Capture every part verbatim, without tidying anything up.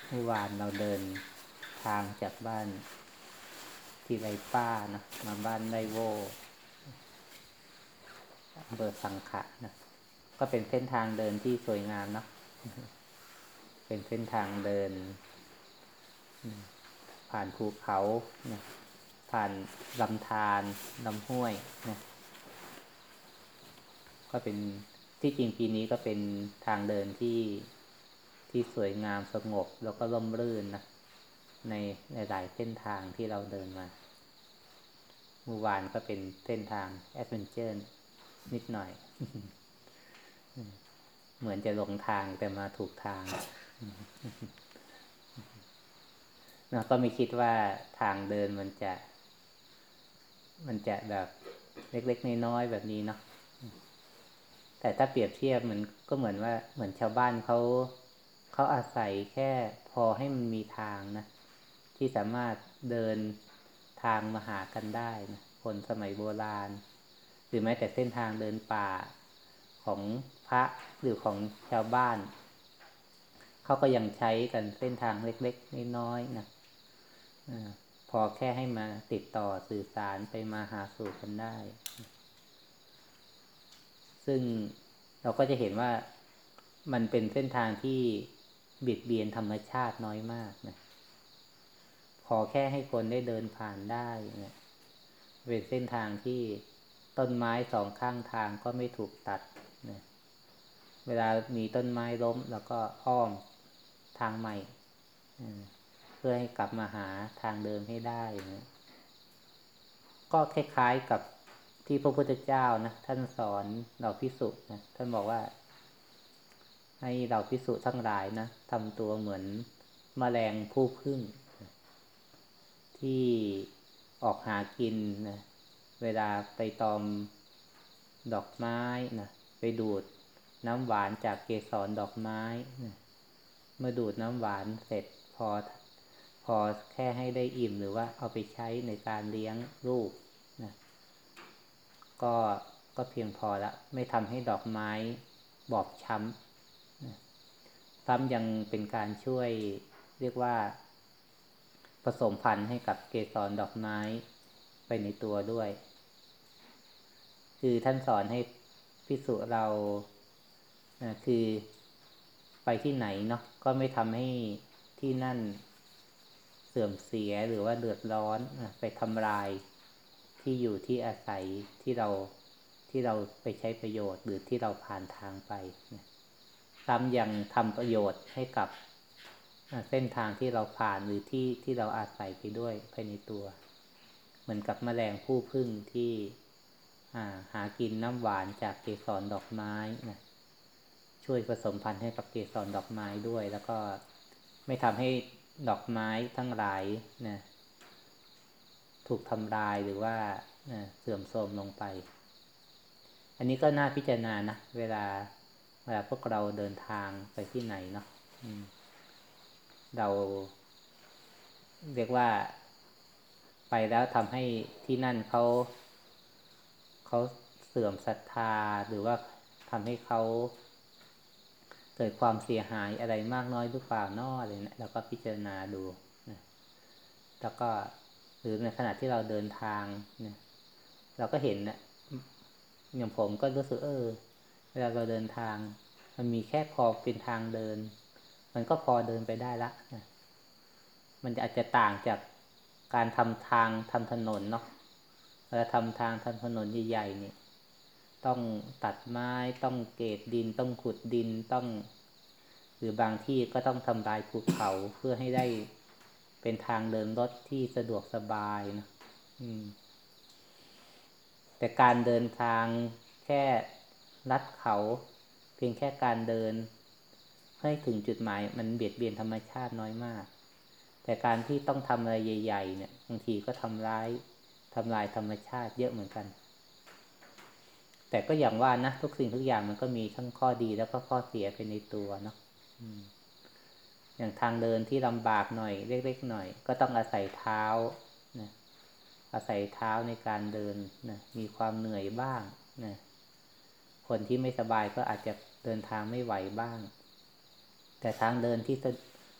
เมื่อวานเราเดินทางจากบ้านที่ไรป้านะมาบ้านไรโวอำเภอสังขะนะก็เป็นเส้นทางเดินที่สวยงามเนาะเป็นเส้นทางเดินผ่านภูเขานะผ่านลำธารลำห้วยนะก็เป็นที่จริงปีนี้ก็เป็นทางเดินที่ที่สวยงามสงบแล้วก็ร่มรื่นนะในในหลายเส้นทางที่เราเดินมาเมื่อวานก็เป็นเส้นทางแอดเวนเจอร์นิดหน่อย เหมือนจะหลงทางแต่มาถูกทางเราก็ไม่คิดว่าทางเดินมันจะมันจะแบบเล็กๆน้อยๆแบบนี้เนาะแต่ถ้าเปรียบเทียบมันก็เหมือนว่าเหมือนชาวบ้านเขาเขาอาศัยแค่พอให้มันมีทางนะที่สามารถเดินทางมาหากันได้นะคนสมัยโบราณหรือแม้แต่เส้นทางเดินป่าของพระหรือของชาวบ้านเขาก็ยังใช้กันเส้นทางเล็กๆน้อยๆนะพอแค่ให้มาติดต่อสื่อสารไปมาหาสู่กันได้ซึ่งเราก็จะเห็นว่ามันเป็นเส้นทางที่เบียดเบียนธรรมชาติน้อยมากนะพอแค่ให้คนได้เดินผ่านได้นะเป็นเส้นทางที่ต้นไม้สองข้างทางก็ไม่ถูกตัดนะเวลามีต้นไม้ล้มแล้วก็อ้อมทางใหม่เพื่อให้กลับมาหาทางเดิมให้ได้นะก็คล้ายๆกับที่พระพุทธเจ้านะท่านสอนเราภิกษุนะท่านบอกว่าให้เราภิกษุทั้งหลายนะทำตัวเหมือนแมลงผู้ผึ้งที่ออกหากินนะเวลาไปตอมดอกไม้นะไปดูดน้ำหวานจากเกสรดอกไม้นะเมื่อดูดน้ำหวานเสร็จพอพอแค่ให้ได้อิ่มหรือว่าเอาไปใช้ในการเลี้ยงลูกนะก็ก็เพียงพอละไม่ทำให้ดอกไม้บอบช้ำนะซ้ำยังเป็นการช่วยเรียกว่าผสมพันธุ์ให้กับเกสรดอกไม้ไปในตัวด้วยคือท่านสอนให้ภิกษุเราคือไปที่ไหนเนาะก็ไม่ทำให้ที่นั่นเสื่อมเสียหรือว่าเดือดร้อนไปทำลายที่อยู่ที่อาศัยที่เราที่เราไปใช้ประโยชน์หรือที่เราผ่านทางไปซ้ำยังทำประโยชน์ให้กับเส้นทางที่เราผ่านหรือที่ที่เราอาศัยไปด้วยภายในตัวเหมือนกับแมลงผู้ผึ้งที่หากินน้ำหวานจากเกสรดอกไม้นะช่วยผสมพันธุ์ให้กับเกสรดอกไม้ด้วยแล้วก็ไม่ทำให้ดอกไม้ทั้งหลายนะถูกทำลายหรือว่านะเสื่อมโทรมลงไปอันนี้ก็น่าพิจารณานะเวลาเวลาพวกเราเดินทางไปที่ไหนเนาะเราเรียกว่าไปแล้วทำให้ที่นั่นเขาเขาเสื่อมศรัทธาหรือว่าทำให้เขาเกิดความเสียหายอะไรมากน้อยหรือเปล่าน้ออะไรเนี่ยเราก็พิจารณาดูนะแล้วก็หรือในขณะที่เราเดินทางเนี่ยเราก็เห็นนะอย่างผมก็รู้สึกเออเวลาเราเดินทางมันมีแค่พอเป็นทางเดินมันก็พอเดินไปได้ละนะมันอาจจะต่างจากการทำทางทำถนนเนาะเวลาทำทางทำถนนใหญ่ๆเนี่ยต้องตัดไม้ต้องเกรดดินต้องขุดดินต้องหรือบางที่ก็ต้องทำลายภูเขาเพื่อให้ได้เป็นทางเดินรถที่สะดวกสบายนะอืมแต่การเดินทางแค่ลัดเขาเพียงแค่การเดินให้ถึงจุดหมายมันเบียดเบียนธรรมชาติน้อยมากแต่การที่ต้องทำอะไรใหญ่ๆเนี่ยบางทีก็ทำร้ายทำลายธรรมชาติเยอะเหมือนกันแต่ก็อย่างว่านะทุกสิ่งทุกอย่างมันก็มีทั้งข้อดีแล้วก็ข้อเสียไปในตัวเนาะอย่างทางเดินที่ลำบากหน่อยเล็กๆหน่อยก็ต้องอาศัยเท้านะอาศัยเท้าในการเดินนะมีความเหนื่อยบ้างนะคนที่ไม่สบายก็อาจจะเดินทางไม่ไหวบ้างแต่ทางเดินที่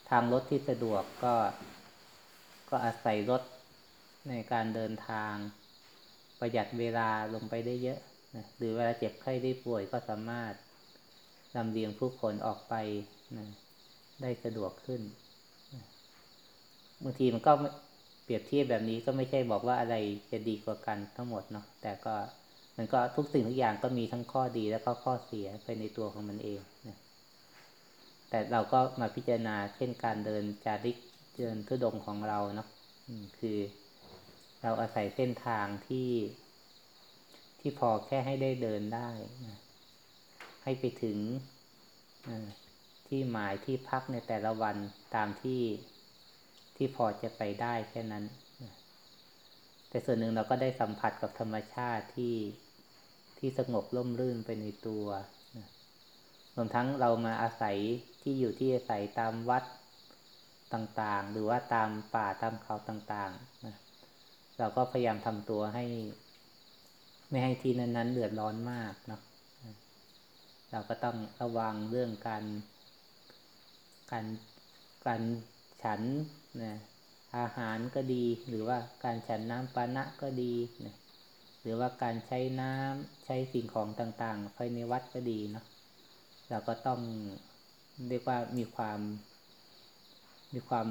ทางรถที่สะดวกก็ก็อาศัยรถในการเดินทางประหยัดเวลาลงไปได้เยอะนะหรือเวลาเจ็บไข้ได้ป่วยก็สามารถลำเลียงผู้คนออกไปนะได้สะดวกขึ้นนะบางทีมันก็เปรียบเทียบแบบนี้ก็ไม่ใช่บอกว่าอะไรจะดีกว่ากันทั้งหมดเนาะแต่ก็มันก็ทุกสิ่งทุกอย่างก็มีทั้งข้อดีแล้วก็ข้อเสียไปในตัวของมันเองนะแต่เราก็มาพิจารณาเช่นการเดินจาริกเดินธุดงค์ของเราเนาะคือเราอาศัยเส้นทางที่ที่พอแค่ให้ได้เดินได้นะให้ไปถึงที่หมายที่พักในแต่ละวันตามที่ที่พอจะไปได้แค่นั้นนะแต่ส่วนหนึ่งเราก็ได้สัมผัสกับธรรมชาติที่ที่สงบร่มรื่นไปในตัวนะรวมทั้งเรามาอาศัยที่อยู่ที่อาศัยตามวัดต่างๆหรือว่าตามป่าตามเขาต่างๆนะเราก็พยายามทำตัวให้ไม่ให้ที่นั้นๆเดือดร้อนมากเนาะเราก็ต้องระวังเรื่องการการการฉันนะอาหารก็ดีหรือว่าการฉันน้ำปานะก็ดีนะหรือว่าการใช้น้ำใช้สิ่งของต่างๆภายในวัดก็ดีเนาะเราก็ต้องเรียกว่ามีความมีความ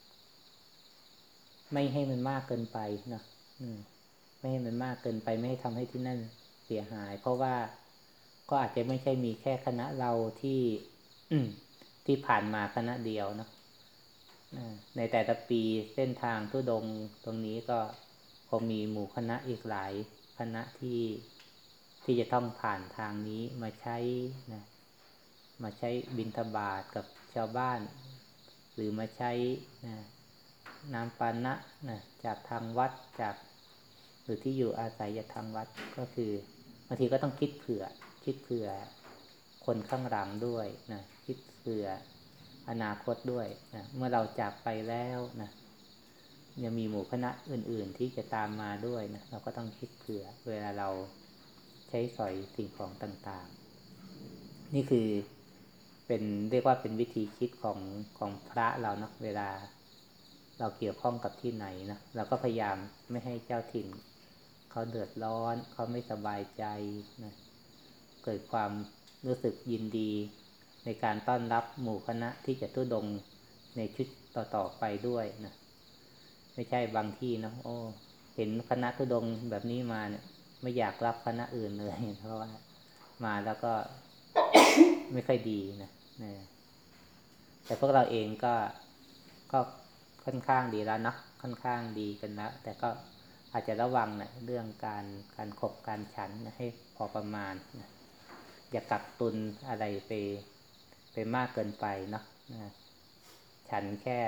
ไม่ให้มันมากเกินไปเนาะไม่ให้มันมากเกินไปไม่ให้ทำให้ที่นั่นเสียหายเพราะว่าก็อาจจะไม่ใช่มีแค่คณะเราที่ที่ผ่านมาคณะเดียวเนาะในแต่ละปีเส้นทางธุดงค์ตรงนี้ก็คงมีหมู่คณะอีกหลายคณะที่ที่จะต้องผ่านทางนี้มาใช้นะมาใช้บิณฑบาตกับชาวบ้านหรือมาใช้นะน้ำปานะนะจากทางวัดจากหรือที่อยู่อาศัยจากทางวัดก็คือบางทีก็ต้องคิดเผื่อคิดเผื่อคนข้างหลังด้วยนะคิดเผื่ออนาคตด้วยนะเมื่อเราจากไปแล้วนะยังมีหมู่คณะอื่นๆที่จะตามมาด้วยนะเราก็ต้องคิดเผื่อเวลาเราใช้สอยสิ่งของต่างๆนี่คือเป็นเรียกว่าเป็นวิธีคิดของของพระเราเนาะเวลาเราเกี่ยวข้องกับที่ไหนนะเราก็พยายามไม่ให้เจ้าถิ่นเขาเดือดร้อนเขาไม่สบายใจนะเกิดความรู้สึกยินดีในการต้อนรับหมู่คณะที่จะธุดงค์ในชุดต่อๆไปด้วยนะไม่ใช่บางที่นะโอ้เห็นคณะธุดงค์แบบนี้มาเนี่ยไม่อยากรับคณะอื่นเลยเพราะว่ามาแล้วก็ ไม่ค่อยดีนะนะแต่พวกเราเองก็ก็ค่อนข้างดีแล้วเนาะค่อนข้างดีกันแล้วแต่ก็อาจจะระวังนะเรื่องการการขบการฉันนะให้พอประมาณนะอย่ากักตุนอะไรไปไปมากเกินไปเนาะนะฉันแค่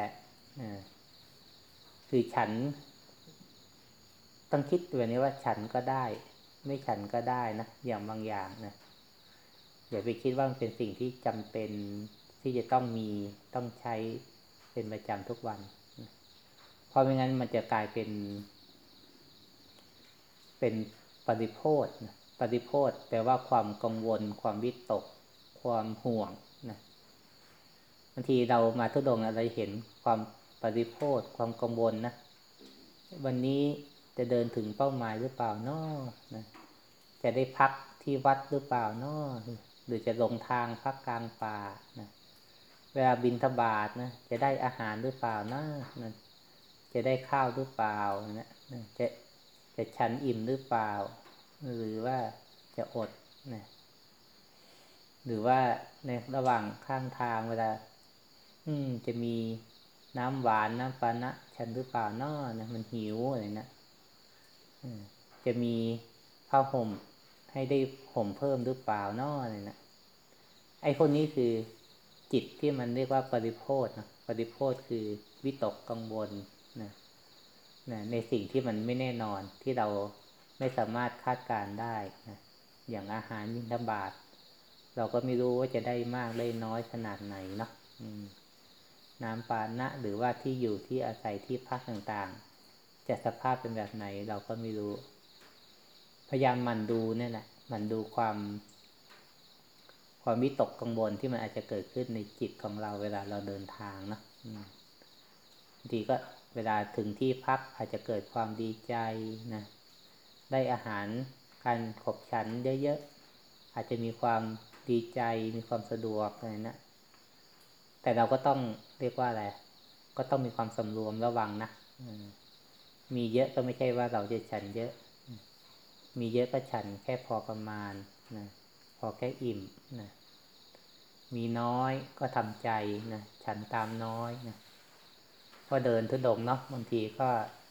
คือฉันต้องคิดตัวนี้ว่าฉันก็ได้ไม่ฉันก็ได้นะอย่างบางอย่างนะอย่าไปคิดว่ามันเป็นสิ่งที่จำเป็นที่จะต้องมีต้องใช้เป็นประจำทุกวันนะเพราะไม่งั้นมันจะกลายเป็นเป็นปฏิโภทนะปฏิโภทแปลว่าความกังวลความวิตกความห่วงนะบางทีเรามาทุดงค์เราเห็นความปฏิโภทความกังวลนะวันนี้จะเดินถึงเป้าหมายหรือเปล่าน้อนะจะได้พักที่วัดหรือเปล่าน้อหรือจะลงทางพักกลางป่านะเวลาบิณฑบาตนะจะได้อาหารหรือเปล่านะนะจะได้ข้าวหรือเปล่านะจะจะฉันอิ่มหรือเปล่าหรือว่าจะอดนะหรือว่าในระหว่างข้างทางเวลาอืมจะมีน้ำหวานน้ำปานะฉันหรือเปล่าน้อนะมันหิวอะไรนะจะมีผ้าห่มให้ได้ห่มเพิ่มหรือเปล่าน้ออะไรนะไอ้คนนี้คือจิตที่มันเรียกว่าปริโภทนะปริโภทคือวิตกกังวลนะนะในสิ่งที่มันไม่แน่นอนที่เราไม่สามารถคาดการได้นะอย่างอาหารบิณฑบาตเราก็ไม่รู้ว่าจะได้มากได้น้อยขนาดไหนเนาะน้ำปานะหรือว่าที่อยู่ที่อาศัยที่พักต่างๆจะสภาพเป็นแบบไหนเราก็ไม่รู้พยายามหมั่นดูเนี่ยแหละหมั่นดูความความวิตกกังวลที่มันอาจจะเกิดขึ้นในจิตของเราเวลาเราเดินทางเนาะบางทีก็เวลาถึงที่พักอาจจะเกิดความดีใจนะได้อาหารการขบฉันเยอะๆอาจจะมีความดีใจมีความสะดวกอะไรนะแต่เราก็ต้องเรียกว่าอะไรก็ต้องมีความสำรวมระวังนะมีเยอะก็ไม่ใช่ว่าเราจะฉันเยอะมีเยอะก็ฉันแค่พอประมาณนะพอแค่อิ่มนะมีน้อยก็ทำใจนะฉันตามน้อยนะพอเดินทุดงเนาะบางทีก็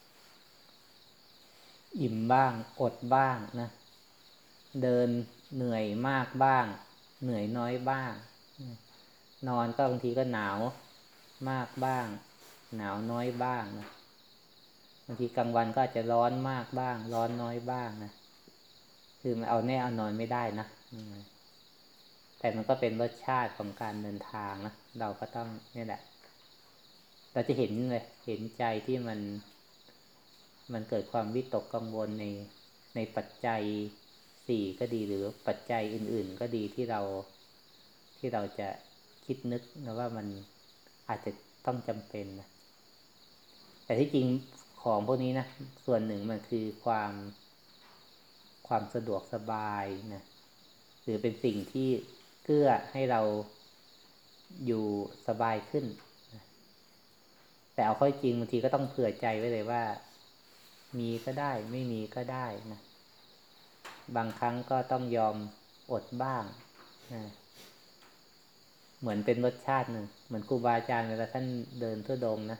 อิ่มบ้างอดบ้างนะเดินเหนื่อยมากบ้างเหนื่อยน้อยบ้างนอนก็บางทีก็หนาวมากบ้างหนาวน้อยบ้างนะบางทีกลางวันก็อาจจะร้อนมากบ้างร้อนน้อยบ้างนะคือมันเอาแน่เอานอนไม่ได้นะแต่มันก็เป็นรสชาติของการเดินทางนะเราก็ต้องนี่แหละเราจะเห็นเลยเห็นใจที่มันมันเกิดความวิตกกังวลในในปัจจัยสี่ก็ดีหรือปัจจัยอื่นๆก็ดีที่เราที่เราจะคิดนึกนะว่ามันอาจจะต้องจำเป็นนะแต่ที่จริงของพวกนี้นะส่วนหนึ่งมันคือความความสะดวกสบายนะหรือเป็นสิ่งที่เกื้อให้เราอยู่สบายขึ้นนะแต่เอาเข้าจริงบางทีก็ต้องเผื่อใจไว้เลยว่ามีก็ได้ไม่มีก็ได้นะบางครั้งก็ต้องยอมอดบ้างนะเหมือนเป็นรสชาติหนึ่งเหมือนครูบาอาจารย์เวลาท่านเดินทุดงค์นะ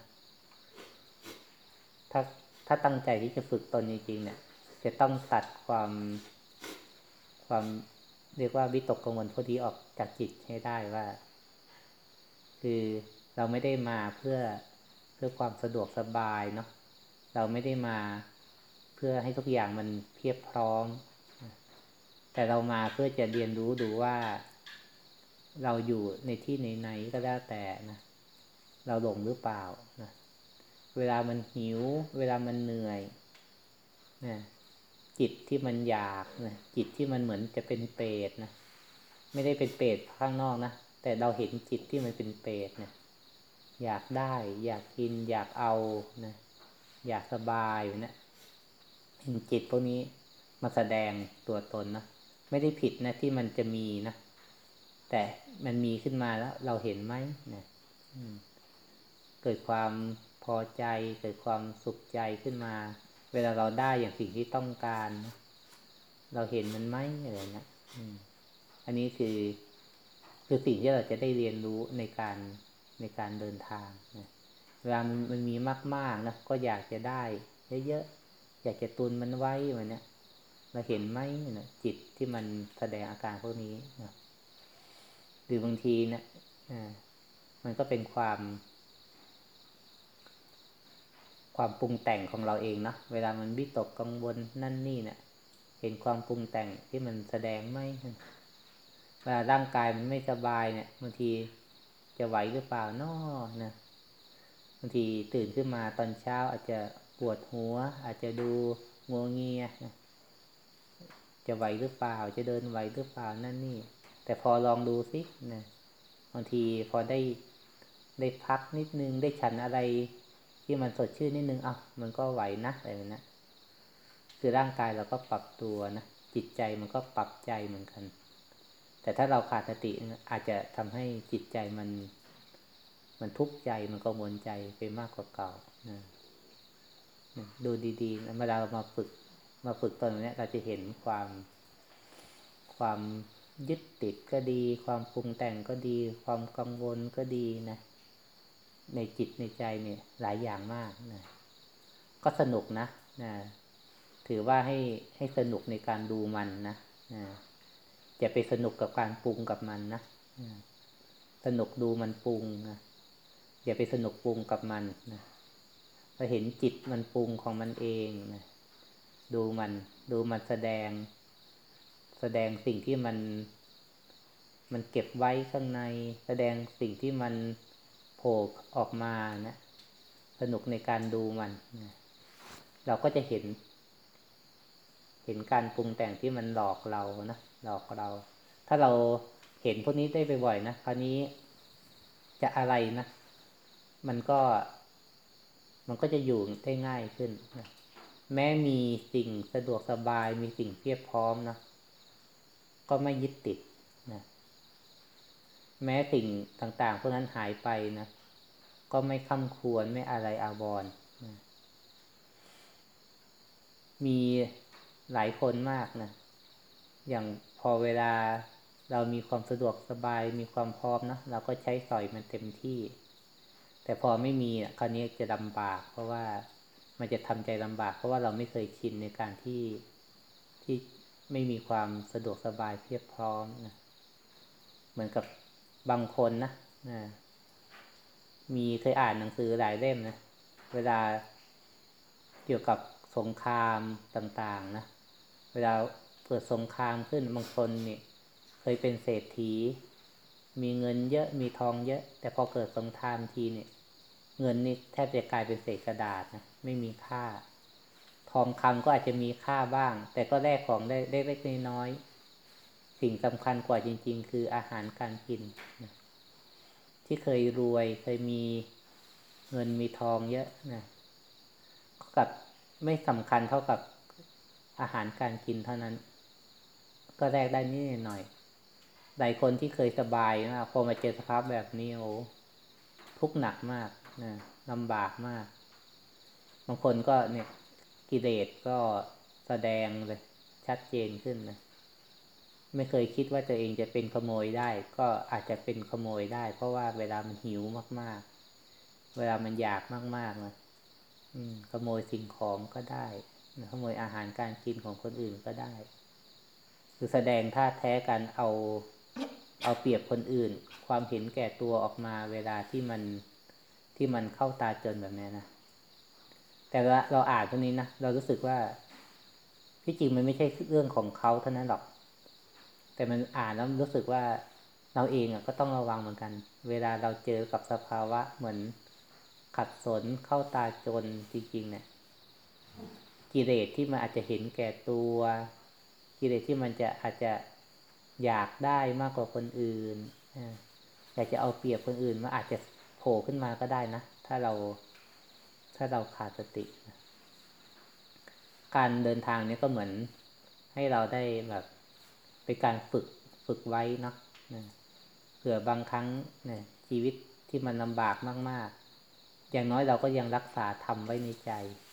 ถ้าถ้าตั้งใจที่จะฝึกตนจริงๆเนี่ยจะต้องตัดความความเรียกว่าวิตกกังวลพวกนี้ออกจากจิตให้ได้ว่าคือเราไม่ได้มาเพื่อเพื่อความสะดวกสบายเนาะเราไม่ได้มาเพื่อให้ทุกอย่างมันเพียบพร้อมแต่เรามาเพื่อจะเรียนรู้ดูว่าเราอยู่ในที่ไหนๆก็แล้วแต่นะเราหลงหรือเปล่านะเวลามันหิวเวลามันเหนื่อยนะจิตที่มันอยากนะจิตที่มันเหมือนจะเป็นเปรตนะไม่ได้เป็นเปรตข้างนอกนะแต่เราเห็นจิตที่มันเป็นเปรตนะอยากได้อยากกินอยากเอานะอยากสบายอยู่นะเห็นจิตพวกนี้มาแสดงตัวตนนะไม่ได้ผิดนะที่มันจะมีนะแต่มันมีขึ้นมาแล้วเราเห็นไหมนะเกิดความพอใจเกิดความสุขใจขึ้นมาเวลาเราได้อย่างสิ่งที่ต้องการนะเราเห็นมันไหมอะไรนะอันนี้คือคือสิ่งที่เราจะได้เรียนรู้ในการในการเดินทางนะเวลามันมันมีมากๆนะก็อยากจะได้เยอะๆอยากจะตุนมันไว้เหมือนนี้เราเห็นไหมนะจิตที่มันแสดงอาการพวกนี้นะหรือบางทีนะมันก็เป็นความความปรุงแต่งของเราเองเนาะเวลามันวิตกกังวลนั่นนี่เนี่ยเห็นความปรุงแต่งที่มันแสดงไหมเวลาร่างกายมันไม่สบายเนี่ยบางทีจะไหวหรือเปล่าน้อนะบางทีตื่นขึ้นมาตอนเช้าอาจจะปวดหัวอาจจะดูงัวเงียนะจะไหวหรือเปล่าจะเดินไหวหรือเปล่านั่นนี่แต่พอลองดูสินะบางทีพอได้ได้พักนิดนึงได้ฉันอะไรที่มันสดชื่นนิดนึงอ่ะมันก็ไหวนะอะไรแบบนี้คือร่างกายเราก็ปรับตัวนะจิตใจมันก็ปรับใจเหมือนกันแต่ถ้าเราขาดสติอาจจะทำให้จิตใจมันมันทุกข์ใจมันกังวลใจไปมากกว่าเก่านะดูดีๆเมื่อเรามาฝึกมาฝึกตอนนี้เราจะเห็นความความยึดติดก็ดีความปรุงแต่งก็ดีความกังวลก็ดีนะในจิตในใจเนี่ยหลายอย่างมากนะก็สนุกนะนะถือว่าให้ให้สนุกในการดูมันนะนะอย่าไปสนุกกับการปรุงกับมันนะนะสนุกดูมันปรุงนะอย่าไปสนุกปรุงกับมันนะเราเห็นจิตมันปรุงของมันเองนะดูมันดูมันแสดงแสดงสิ่งที่มันมันเก็บไว้ข้างในแสดงสิ่งที่มันโผล่ออกมานะสนุกในการดูมันนะเราก็จะเห็นเห็นการปรุงแต่งที่มันหลอกเรานะหลอกเราถ้าเราเห็นพวกนี้ได้บ่อยๆนะคราวนี้จะอะไรนะมันก็มันก็จะอยู่ได้ง่ายขึ้นนะแม้มีสิ่งสะดวกสบายมีสิ่งเพียบพร้อมนะก็ไม่ยึดติดนะแม้สิ่งต่างๆพวกนั้นหายไปนะก็ไม่คำควรไม่อะไรอาวรณ์นะมีหลายคนมากนะอย่างพอเวลาเรามีความสะดวกสบายมีความพร้อมนะเราก็ใช้สอยมันเต็มที่แต่พอไม่มีอ่ะคราวนี้จะลำบากเพราะว่ามันจะทำใจลำบากเพราะว่าเราไม่เคยชินในการที่ที่ไม่มีความสะดวกสบายเพียบพร้อมนะเหมือนกับบางคนนะนะมีเคยอ่านหนังสือหลายเล่มนะเวลาเกี่ยวกับสงครามต่างๆนะเวลาเกิดสงครามขึ้นบางคนเนี่ยเคยเป็นเศรษฐีมีเงินเยอะมีทองเยอะแต่พอเกิดสงครามทีเนี่ยเงินนี่แทบจะกลายเป็นเศษกระดาษนะไม่มีค่าทองคำก็อาจจะมีค่าบ้างแต่ก็แลกของได้เล็กๆน้อยๆสิ่งสำคัญกว่าจริงๆคืออาหารการกินนะที่เคยรวยเคยมีเงินมีทองเยอะนะกับไม่สำคัญเท่ากับอาหารการกินเท่านั้นก็แลกได้นิดหน่อยหลายคนที่เคยสบายนะพอมาเจอสภาพแบบนี้โอ้ทุกข์หนักมากนะลำบากมากบางคนก็เนี่ยกิเลสก็แสดงเลยชัดเจนขึ้นนะไม่เคยคิดว่าตัวเองจะเป็นขโมยได้ก็อาจจะเป็นขโมยได้เพราะว่าเวลามันหิวมากๆเวลามันอยากมากๆนะขโมยสิ่งของก็ได้ขโมยอาหารการกินของคนอื่นก็ได้คือแสดงท่าแท้การเอาเอาเปรียบคนอื่นความเห็นแก่ตัวออกมาเวลาที่มันที่มันเข้าตาจนแบบนี้นะแต่ว่าเราอ่านตรงนี้นะเรารู้สึกว่าที่จริงมันไม่ใช่เรื่องของเขาเท่านั้นหรอกแต่มันอ่านแล้วรู้สึกว่าเราเองอ่ะก็ต้องระวังเหมือนกันเวลาเราเจอกับสภาวะเหมือนขัดสนเข้าตาจนจริงๆเนี่ยกิเลสที่มันอาจจะเห็นแก่ตัวกิเลสที่มันจะอาจจะอยากได้มากกว่าคนอื่นอยากจะเอาเปรียบคนอื่นมันอาจจะโผล่ขึ้นมาก็ได้นะถ้าเราถ้าเราขาดสติการเดินทางนี้ก็เหมือนให้เราได้แบบเป็นการฝึกฝึกไว้เนาะเผื่อบางครั้งเนี่ยชีวิตที่มันลำบากมากๆอย่างน้อยเราก็ยังรักษาธรรมไว้ในใจ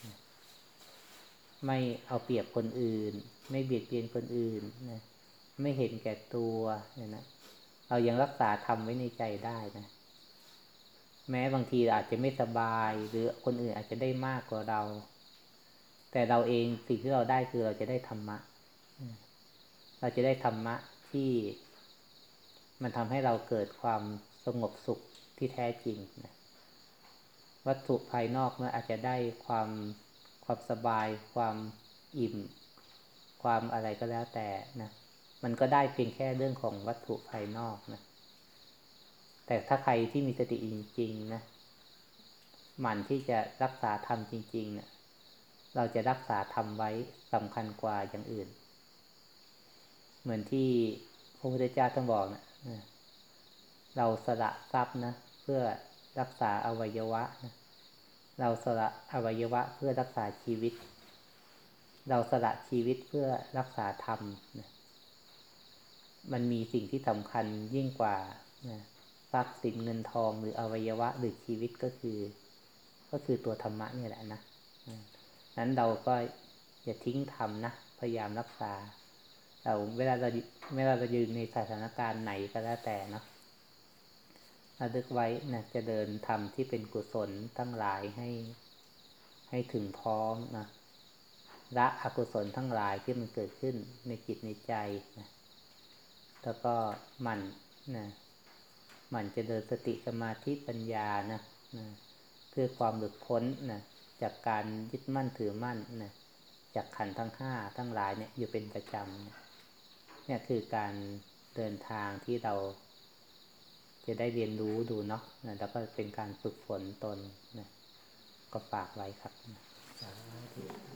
ไม่เอาเปรียบคนอื่นไม่เบียดเบียนคนอื่นนะไม่เห็นแก่ตัวเนี่ยนะเรายังรักษาธรรมไว้ในใจได้นะแม้บางทีอาจจะไม่สบายหรือคนอื่นอาจจะได้มากกว่าเราแต่เราเองสิ่งที่เราได้คือเราจะได้ธรรมะเราจะได้ธรรมะที่มันทำให้เราเกิดความสงบสุขที่แท้จริงนะวัตถุภายนอกมันอาจจะได้ความความสบายความอิ่มความอะไรก็แล้วแต่นะมันก็ได้เพียงแค่เรื่องของวัตถุภายนอกนะแต่ถ้าใครที่มีสติจริงๆนะหมั่นที่จะรักษาธรรมจริงๆเนี่ยเราจะรักษาธรรมไว้สำคัญกว่าอย่างอื่นเหมือนที่พระพุทธเจ้าท่านบอกนะเราสละทรัพย์นะเพื่อรักษาอวัยวะนะเราสละอวัยวะเพื่อรักษาชีวิตเราสละชีวิตเพื่อรักษาธรรมนะมันมีสิ่งที่สำคัญยิ่งกว่านะทรัพย์สินเงินทองหรืออวัยวะหรือชีวิตก็คือก็คือตัวธรรมะนี่แหละนะนั้นเราก็อย่าทิ้งธรรมนะพยายามรักษาเราเวลาเราเวลาเราอยู่ในสถานการณ์ไหนก็แล้วแต่เนาะระลึกไว้นะจะเดินธรรมที่เป็นกุศลทั้งหลายให้ให้ถึงพร้อมนะละอกุศลทั้งหลายที่มันเกิดขึ้นในจิตในใจนะแล้วก็หมั่นนะหมั่นจะเดินสติสมาธิปัญญานะนะเพื่อความหลุดพ้นนะจากการยึดมั่นถือมั่นนะจากขันธ์ทั้งห้าทั้งหลายเนี่ยอยู่เป็นประจำเนี่ยคือการเดินทางที่เราจะได้เรียนรู้ดูเนาะนะแล้วก็เป็นการฝึกฝนตนนะก็ฝากไว้ครับนะ